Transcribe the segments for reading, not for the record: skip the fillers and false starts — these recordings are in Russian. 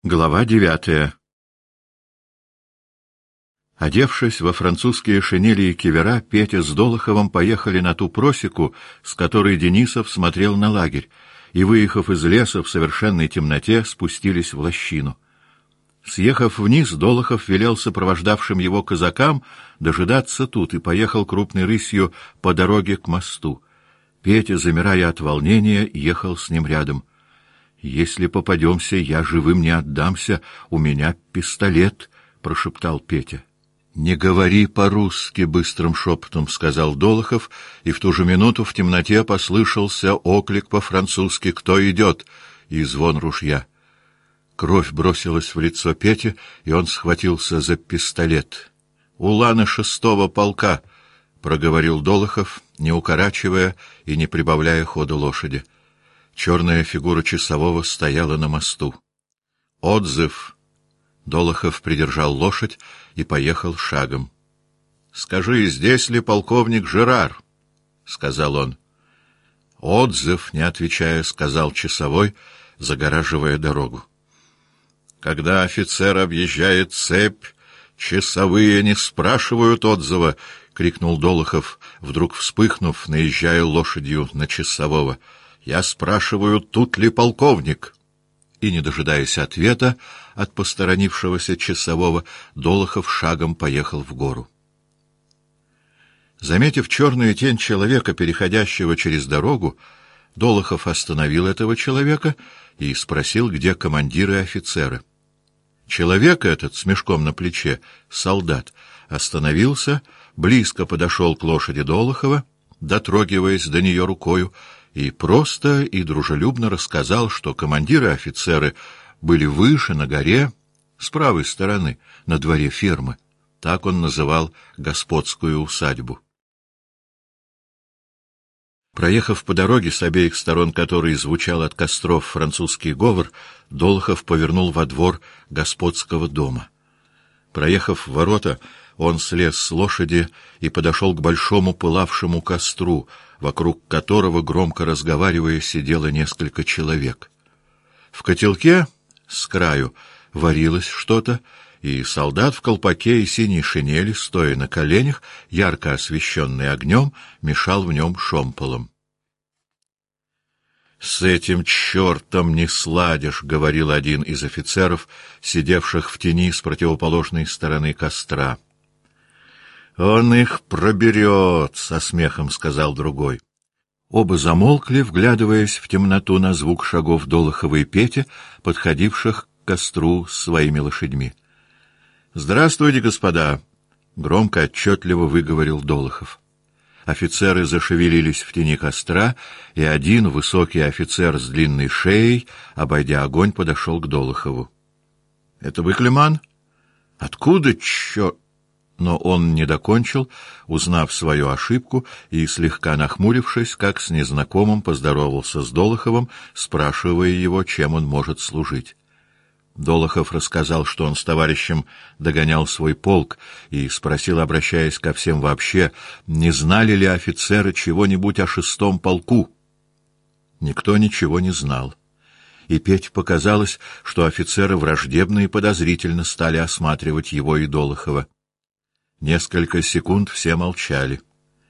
Глава 9. Одевшись во французские шинели и кивера, Петя с Долоховым поехали на ту просеку, с которой Денисов смотрел на лагерь, и, выехав из леса в совершенной темноте, спустились в лощину. Съехав вниз, Долохов велел сопровождавшим его казакам дожидаться тут и поехал крупной рысью по дороге к мосту. Петя, замирая от волнения, ехал с ним рядом. «Если попадемся, я живым не отдамся, у меня пистолет», — прошептал Петя. «Не говори по-русски», — быстрым шепотом сказал Долохов, и в ту же минуту в темноте послышался оклик по-французски «Кто идет?» и звон ружья. Кровь бросилась в лицо Пети, и он схватился за пистолет. «Уланы 6-го полка», — проговорил Долохов, не укорачивая и не прибавляя хода лошади. Черная фигура часового стояла на мосту. «Отзыв!» Долохов придержал лошадь и поехал шагом. «Скажи, здесь ли полковник Жерар?» — сказал он. «Отзыв!» — не отвечая, сказал часовой, загораживая дорогу. «Когда офицер объезжает цепь, часовые не спрашивают отзыва!» — крикнул Долохов, вдруг вспыхнув, наезжая лошадью на часового. «Я спрашиваю, тут ли полковник?» И, не дожидаясь ответа от посторонившегося часового, Долохов шагом поехал в гору. Заметив черную тень человека, переходящего через дорогу, Долохов остановил этого человека и спросил, где командиры и офицеры. Человек этот с мешком на плече, солдат, остановился, близко подошел к лошади Долохова, дотрогиваясь до нее рукою, и просто и дружелюбно рассказал, что командиры и офицеры были выше, на горе, с правой стороны, на дворе фермы. Так он называл господскую усадьбу. Проехав по дороге, с обеих сторон которой звучал от костров французский говор, Долохов повернул во двор господского дома. Проехав в ворота, он слез с лошади и подошел к большому пылавшему костру, вокруг которого, громко разговаривая, сидело несколько человек. В котелке с краю варилось что-то, и солдат в колпаке и синей шинели, стоя на коленях, ярко освещенный огнем, мешал в нем шомполом. «С этим чертом не сладишь», — говорил один из офицеров, сидевших в тени с противоположной стороны костра. «Он их проберет», — со смехом сказал другой. Оба замолкли, вглядываясь в темноту на звук шагов Долохова и Пети, подходивших к костру с своими лошадьми. «Здравствуйте, господа!» — громко, отчетливо выговорил Долохов. Офицеры зашевелились в тени костра, и один, высокий офицер с длинной шеей, обойдя огонь, подошел к Долохову. — Это вы, Климан? — Откуда, черт? Но он не докончил, узнав свою ошибку и, слегка нахмурившись, как с незнакомым, поздоровался с Долоховым, спрашивая его, чем он может служить. Долохов рассказал, что он с товарищем догонял свой полк, и спросил, обращаясь ко всем вообще, не знали ли офицеры чего-нибудь о 6-м полку. Никто ничего не знал. И Пете показалось, что офицеры враждебно и подозрительно стали осматривать его и Долохова. Несколько секунд все молчали.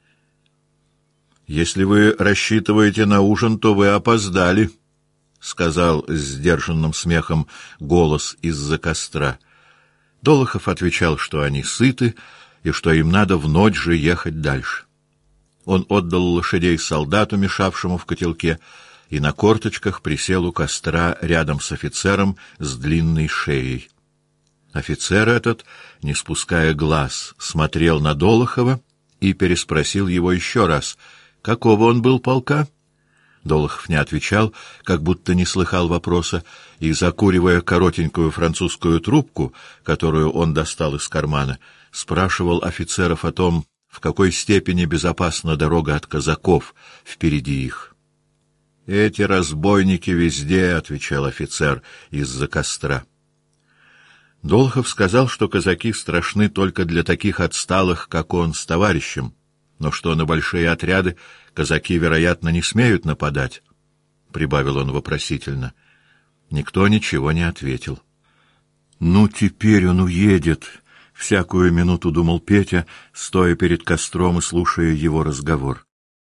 «Если вы рассчитываете на ужин, то вы опоздали», — сказал с сдержанным смехом голос из-за костра. Долохов отвечал, что они сыты и что им надо в ночь же ехать дальше. Он отдал лошадей солдату, мешавшему в котелке, и на корточках присел у костра рядом с офицером с длинной шеей. Офицер этот, не спуская глаз, смотрел на Долохова и переспросил его еще раз, какого он был полка. Долохов не отвечал, как будто не слыхал вопроса, и, закуривая коротенькую французскую трубку, которую он достал из кармана, спрашивал офицеров о том, в какой степени безопасна дорога от казаков впереди их. «Эти разбойники везде», — отвечал офицер из-за костра. Долохов сказал, что казаки страшны только для таких отсталых, как он, с товарищем, но что на большие отряды казаки, вероятно, не смеют нападать, — прибавил он вопросительно. Никто ничего не ответил. «Ну, теперь он уедет», — всякую минуту думал Петя, стоя перед костром и слушая его разговор.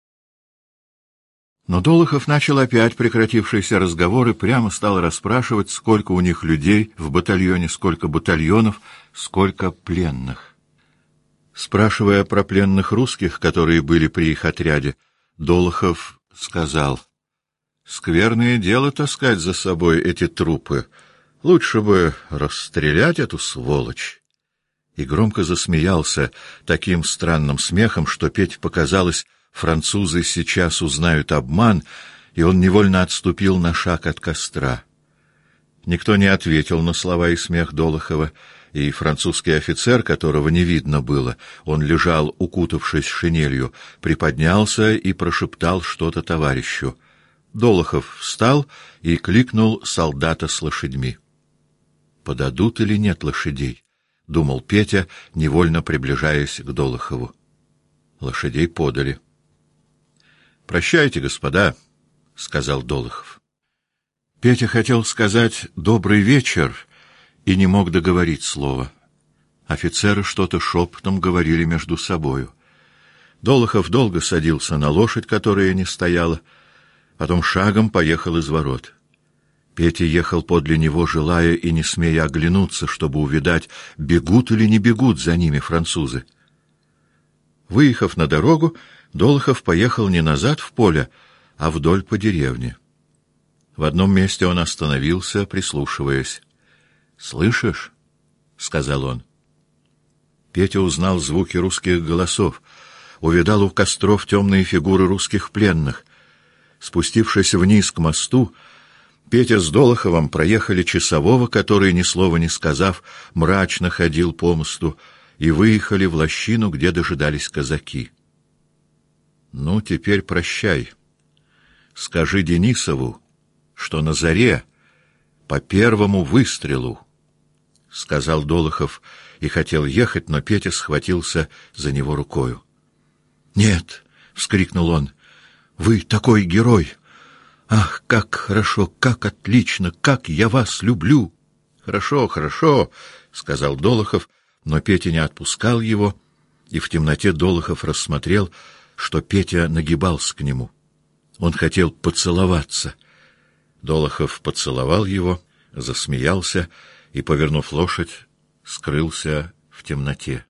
Но Долохов начал опять прекратившийся разговор и прямо стал расспрашивать, сколько у них людей в батальоне, сколько батальонов, сколько пленных. Спрашивая про пленных русских, которые были при их отряде, Долохов сказал: «Скверное дело таскать за собой эти трупы. Лучше бы расстрелять эту сволочь». И громко засмеялся таким странным смехом, что Пете показалось, французы сейчас узнают обман, и он невольно отступил на шаг от костра. Никто не ответил на слова и смех Долохова, и французский офицер, которого не видно было, он лежал, укутавшись шинелью, приподнялся и прошептал что-то товарищу. Долохов встал и кликнул солдата с лошадьми. «Подадут или нет лошадей?» — думал Петя, невольно приближаясь к Долохову. Лошадей подали. «Прощайте, господа», — сказал Долохов. Петя хотел сказать «добрый вечер» и не мог договорить слова. Офицеры что-то шепотом говорили между собою. Долохов долго садился на лошадь, которая не стояла, потом шагом поехал из ворот. Петя ехал подле него, желая и не смея оглянуться, чтобы увидать, бегут или не бегут за ними французы. Выехав на дорогу, Долохов поехал не назад в поле, а вдоль по деревне. В одном месте он остановился, прислушиваясь. «Слышишь?» — сказал он. Петя узнал звуки русских голосов, увидал у костров темные фигуры русских пленных. Спустившись вниз к мосту, Петя с Долоховым проехали часового, который, ни слова не сказав, мрачно ходил по мосту, и выехали в лощину, где дожидались казаки. «Ну, теперь прощай. Скажи Денисову, что на заре по первому выстрелу», — сказал Долохов и хотел ехать, но Петя схватился за него рукою. «Нет!» — вскрикнул он. «Вы такой герой! Ах, как хорошо, как отлично, как я вас люблю!» «Хорошо, хорошо!» — сказал Долохов, но Петя не отпускал его, и в темноте Долохов рассмотрел, что Петя нагибался к нему. Он хотел поцеловаться. Долохов поцеловал его, засмеялся и, повернув лошадь, скрылся в темноте.